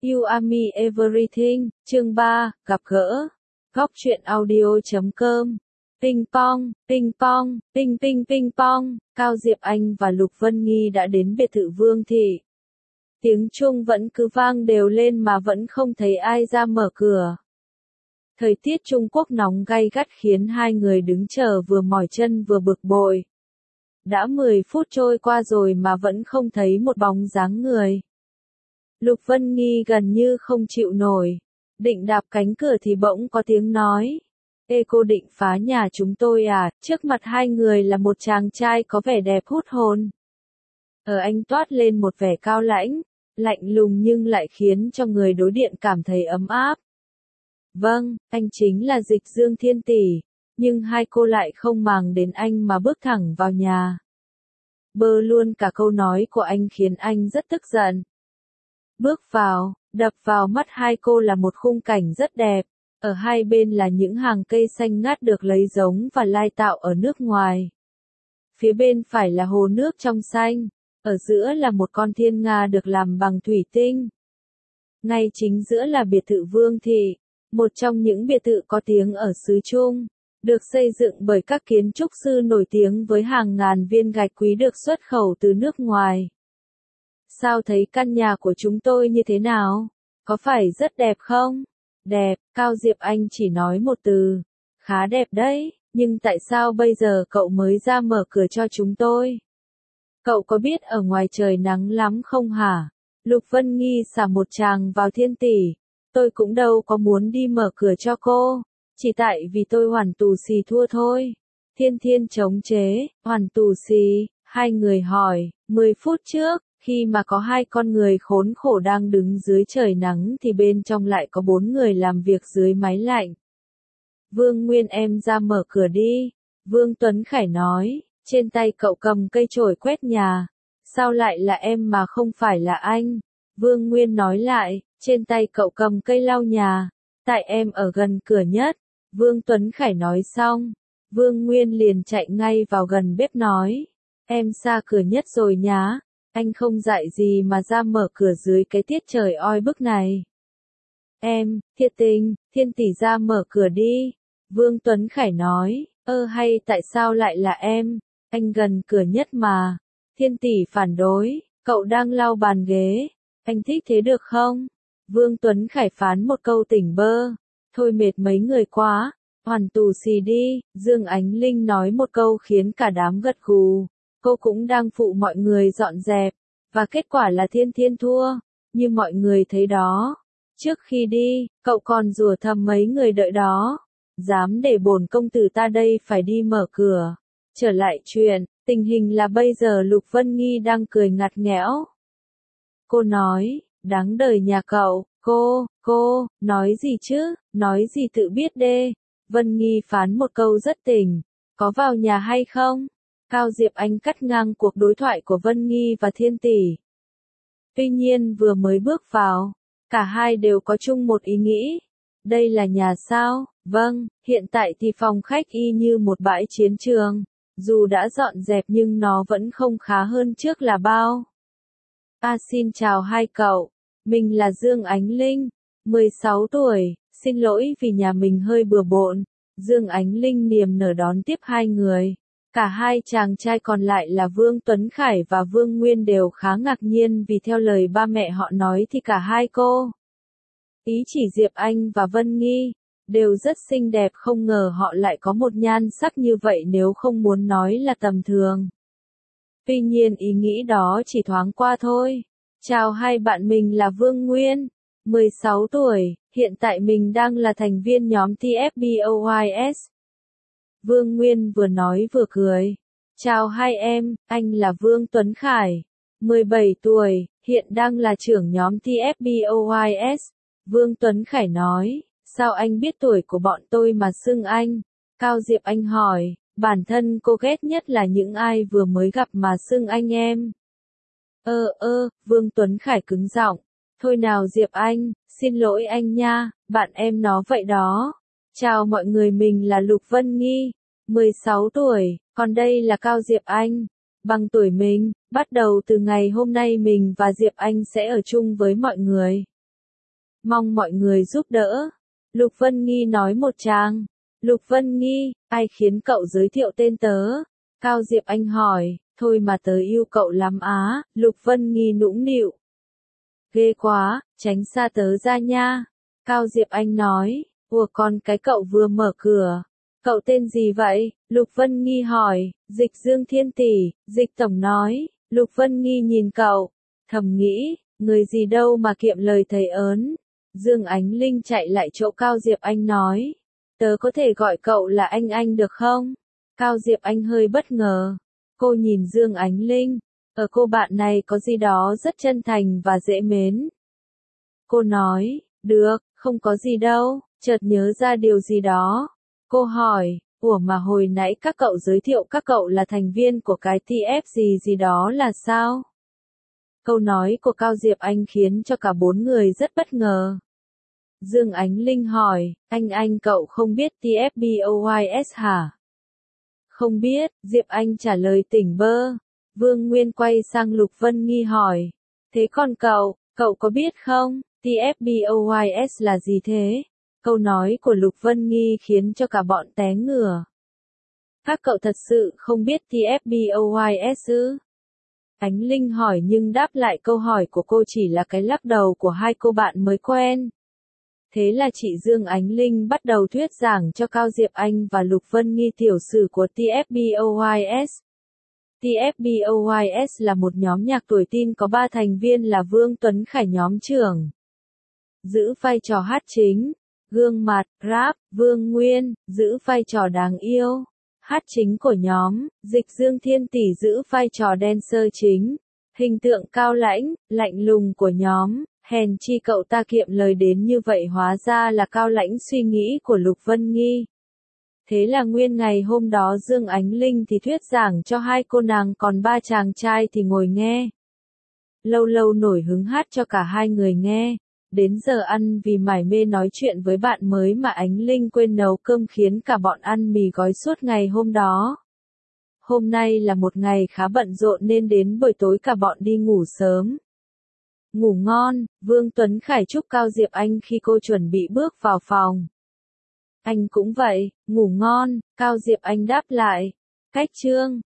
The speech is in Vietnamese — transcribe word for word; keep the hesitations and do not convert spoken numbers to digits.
You Are Me Everything, chương ba, gặp gỡ. Góc truyện audio chấm com. Ping pong, ping pong, ping ping ping pong, Cao Diệp Anh và Lục Vân Nghi đã đến biệt thự Vương Thị. Tiếng chuông vẫn cứ vang đều lên mà vẫn không thấy ai ra mở cửa. Thời tiết Trung Quốc nóng gay gắt khiến hai người đứng chờ vừa mỏi chân vừa bực bội. Đã mười phút trôi qua rồi mà vẫn không thấy một bóng dáng người. Lục Vân Nghi gần như không chịu nổi. Định đạp cánh cửa thì bỗng có tiếng nói. Ê, cô định phá nhà chúng tôi à? Trước mặt hai người là một chàng trai có vẻ đẹp hút hồn. Ở anh toát lên một vẻ cao lãnh, lạnh lùng nhưng lại khiến cho người đối diện cảm thấy ấm áp. Vâng, anh chính là Dịch Dương Thiên Tỷ. Nhưng hai cô lại không màng đến anh mà bước thẳng vào nhà. Bơ luôn cả câu nói của anh khiến anh rất tức giận. Bước vào, đập vào mắt hai cô là một khung cảnh rất đẹp. Ở hai bên là những hàng cây xanh ngát được lấy giống và lai tạo ở nước ngoài. Phía bên phải là hồ nước trong xanh. Ở giữa là một con thiên nga được làm bằng thủy tinh. Ngay chính giữa là biệt thự Vương Thị, một trong những biệt thự có tiếng ở xứ Trung, được xây dựng bởi các kiến trúc sư nổi tiếng với hàng ngàn viên gạch quý được xuất khẩu từ nước ngoài. Sao thấy căn nhà của chúng tôi như thế nào? Có phải rất đẹp không? Đẹp, Cao Diệp Anh chỉ nói một từ. Khá đẹp đấy, nhưng tại sao bây giờ cậu mới ra mở cửa cho chúng tôi? Cậu có biết ở ngoài trời nắng lắm không hả? Lục Vân Nghi xả một tràng vào Thiên Tỷ. Tôi cũng đâu có muốn đi mở cửa cho cô. Chỉ tại vì tôi hoàn tù xì thua thôi. Thiên Thiên chống chế, hoàn tù xì, hai người hỏi, mười phút trước, khi mà có hai con người khốn khổ đang đứng dưới trời nắng thì bên trong lại có bốn người làm việc dưới máy lạnh. Vương Nguyên em ra mở cửa đi. Vương Tuấn Khải nói, trên tay cậu cầm cây chổi quét nhà. Sao lại là em mà không phải là anh? Vương Nguyên nói lại, trên tay cậu cầm cây lau nhà. Tại em ở gần cửa nhất. Vương Tuấn Khải nói xong. Vương Nguyên liền chạy ngay vào gần bếp nói. Em xa cửa nhất rồi nhá. Anh không dạy gì mà ra mở cửa dưới cái tiết trời oi bức này. Em, Thiệt Tình, Thiên Tỷ ra mở cửa đi. Vương Tuấn Khải nói, ơ hay tại sao lại là em? Anh gần cửa nhất mà. Thiên Tỷ phản đối, cậu đang lau bàn ghế. Anh thích thế được không? Vương Tuấn Khải phán một câu tỉnh bơ. Thôi mệt mấy người quá, hoàn tù xì đi. Dương Ánh Linh nói một câu khiến cả đám gật gù. Cô cũng đang phụ mọi người dọn dẹp, và kết quả là Thiên Thiên thua, như mọi người thấy đó. Trước khi đi, cậu còn rủa thầm mấy người đợi đó. Dám để bổn công tử ta đây phải đi mở cửa. Trở lại chuyện, tình hình là bây giờ Lục Vân Nghi đang cười ngặt nghẽo. Cô nói, đáng đời nhà cậu, cô, cô, nói gì chứ, nói gì tự biết đê. Vân Nghi phán một câu rất tỉnh, có vào nhà hay không? Cao Diệp Anh cắt ngang cuộc đối thoại của Vân Nghi và Thiên Tỷ. Tuy nhiên vừa mới bước vào, cả hai đều có chung một ý nghĩ. Đây là nhà sao? Vâng, hiện tại thì phòng khách y như một bãi chiến trường. Dù đã dọn dẹp nhưng nó vẫn không khá hơn trước là bao. À, xin chào hai cậu. Mình là Dương Ánh Linh, mười sáu tuổi, xin lỗi vì nhà mình hơi bừa bộn. Dương Ánh Linh niềm nở đón tiếp hai người. Cả hai chàng trai còn lại là Vương Tuấn Khải và Vương Nguyên đều khá ngạc nhiên vì theo lời ba mẹ họ nói thì cả hai cô, ý chỉ Diệp Anh và Vân Nghi, đều rất xinh đẹp, không ngờ họ lại có một nhan sắc như vậy nếu không muốn nói là tầm thường. Tuy nhiên ý nghĩ đó chỉ thoáng qua thôi. Chào hai bạn, mình là Vương Nguyên, mười sáu tuổi, hiện tại mình đang là thành viên nhóm tê ép boys. Vương Nguyên vừa nói vừa cười. Chào hai em, anh là Vương Tuấn Khải, mười bảy tuổi, hiện đang là trưởng nhóm tê ép boys. Vương Tuấn Khải nói, sao anh biết tuổi của bọn tôi mà xưng anh? Cao Diệp Anh hỏi, bản thân cô ghét nhất là những ai vừa mới gặp mà xưng anh em. Ơ ơ, Vương Tuấn Khải cứng giọng. Thôi nào Diệp Anh, xin lỗi anh nha, bạn em nó vậy đó. Chào mọi người, mình là Lục Vân Nghi, mười sáu tuổi, còn đây là Cao Diệp Anh. Bằng tuổi mình, bắt đầu từ ngày hôm nay mình và Diệp Anh sẽ ở chung với mọi người. mong mọi người giúp đỡ. Lục Vân Nghi nói một tràng. Lục Vân Nghi, ai khiến cậu giới thiệu tên tớ? Cao Diệp Anh hỏi, thôi mà tớ yêu cậu lắm á, Lục Vân Nghi nũng nịu. Ghê quá, tránh xa tớ ra nha. Cao Diệp Anh nói, ủa con cái cậu vừa mở cửa. Cậu tên gì vậy? Lục Vân Nghi hỏi, Dịch Dương Thiên Tỷ, Dịch Tổng nói. Lục Vân Nghi nhìn cậu, thầm nghĩ, người gì đâu mà kiệm lời thầy ớn. Dương Ánh Linh chạy lại chỗ Cao Diệp Anh nói, tớ có thể gọi cậu là anh anh được không? Cao Diệp Anh hơi bất ngờ. Cô nhìn Dương Ánh Linh, ở cô bạn này có gì đó rất chân thành và dễ mến. Cô nói, được, không có gì đâu, chợt nhớ ra điều gì đó. Cô hỏi, ủa mà hồi nãy các cậu giới thiệu các cậu là thành viên của cái tê ép gì gì đó là sao? Câu nói của Cao Diệp Anh khiến cho cả bốn người rất bất ngờ. Dương Ánh Linh hỏi, anh anh cậu không biết tê ép boys hả? Không biết, Diệp Anh trả lời tỉnh bơ. Vương Nguyên quay sang Lục Vân Nghi hỏi, thế còn cậu, cậu có biết không, tê ép boys là gì thế? Câu nói của Lục Vân Nghi khiến cho cả bọn té ngửa. Các cậu thật sự không biết tê ép boys ư? Ánh Linh hỏi nhưng đáp lại câu hỏi của cô chỉ là cái lắc đầu của hai cô bạn mới quen. Thế là chị Dương Ánh Linh bắt đầu thuyết giảng cho Cao Diệp Anh và Lục Vân Nghi tiểu sử của tê ép boys. tê ép boys là một nhóm nhạc tuổi teen có ba thành viên là Vương Tuấn Khải nhóm trưởng, giữ vai trò hát chính, gương mặt, rap, Vương Nguyên, giữ vai trò đáng yêu, hát chính của nhóm, Dịch Dương Thiên Tỷ giữ vai trò dancer chính, hình tượng cao lãnh, lạnh lùng của nhóm. Hèn chi cậu ta kiệm lời đến như vậy hóa ra là cao lãnh suy nghĩ của Lục Vân Nghi. Thế là nguyên ngày hôm đó Dương Ánh Linh thì thuyết giảng cho hai cô nàng còn ba chàng trai thì ngồi nghe. Lâu lâu nổi hứng hát cho cả hai người nghe. Đến giờ ăn vì mải mê nói chuyện với bạn mới mà Ánh Linh quên nấu cơm khiến cả bọn ăn mì gói suốt ngày hôm đó. Hôm nay là một ngày khá bận rộn nên đến buổi tối cả bọn đi ngủ sớm. Ngủ ngon, Vương Tuấn Khải chúc Cao Diệp Anh khi cô chuẩn bị bước vào phòng. Anh cũng vậy, ngủ ngon, Cao Diệp Anh đáp lại. Cách chương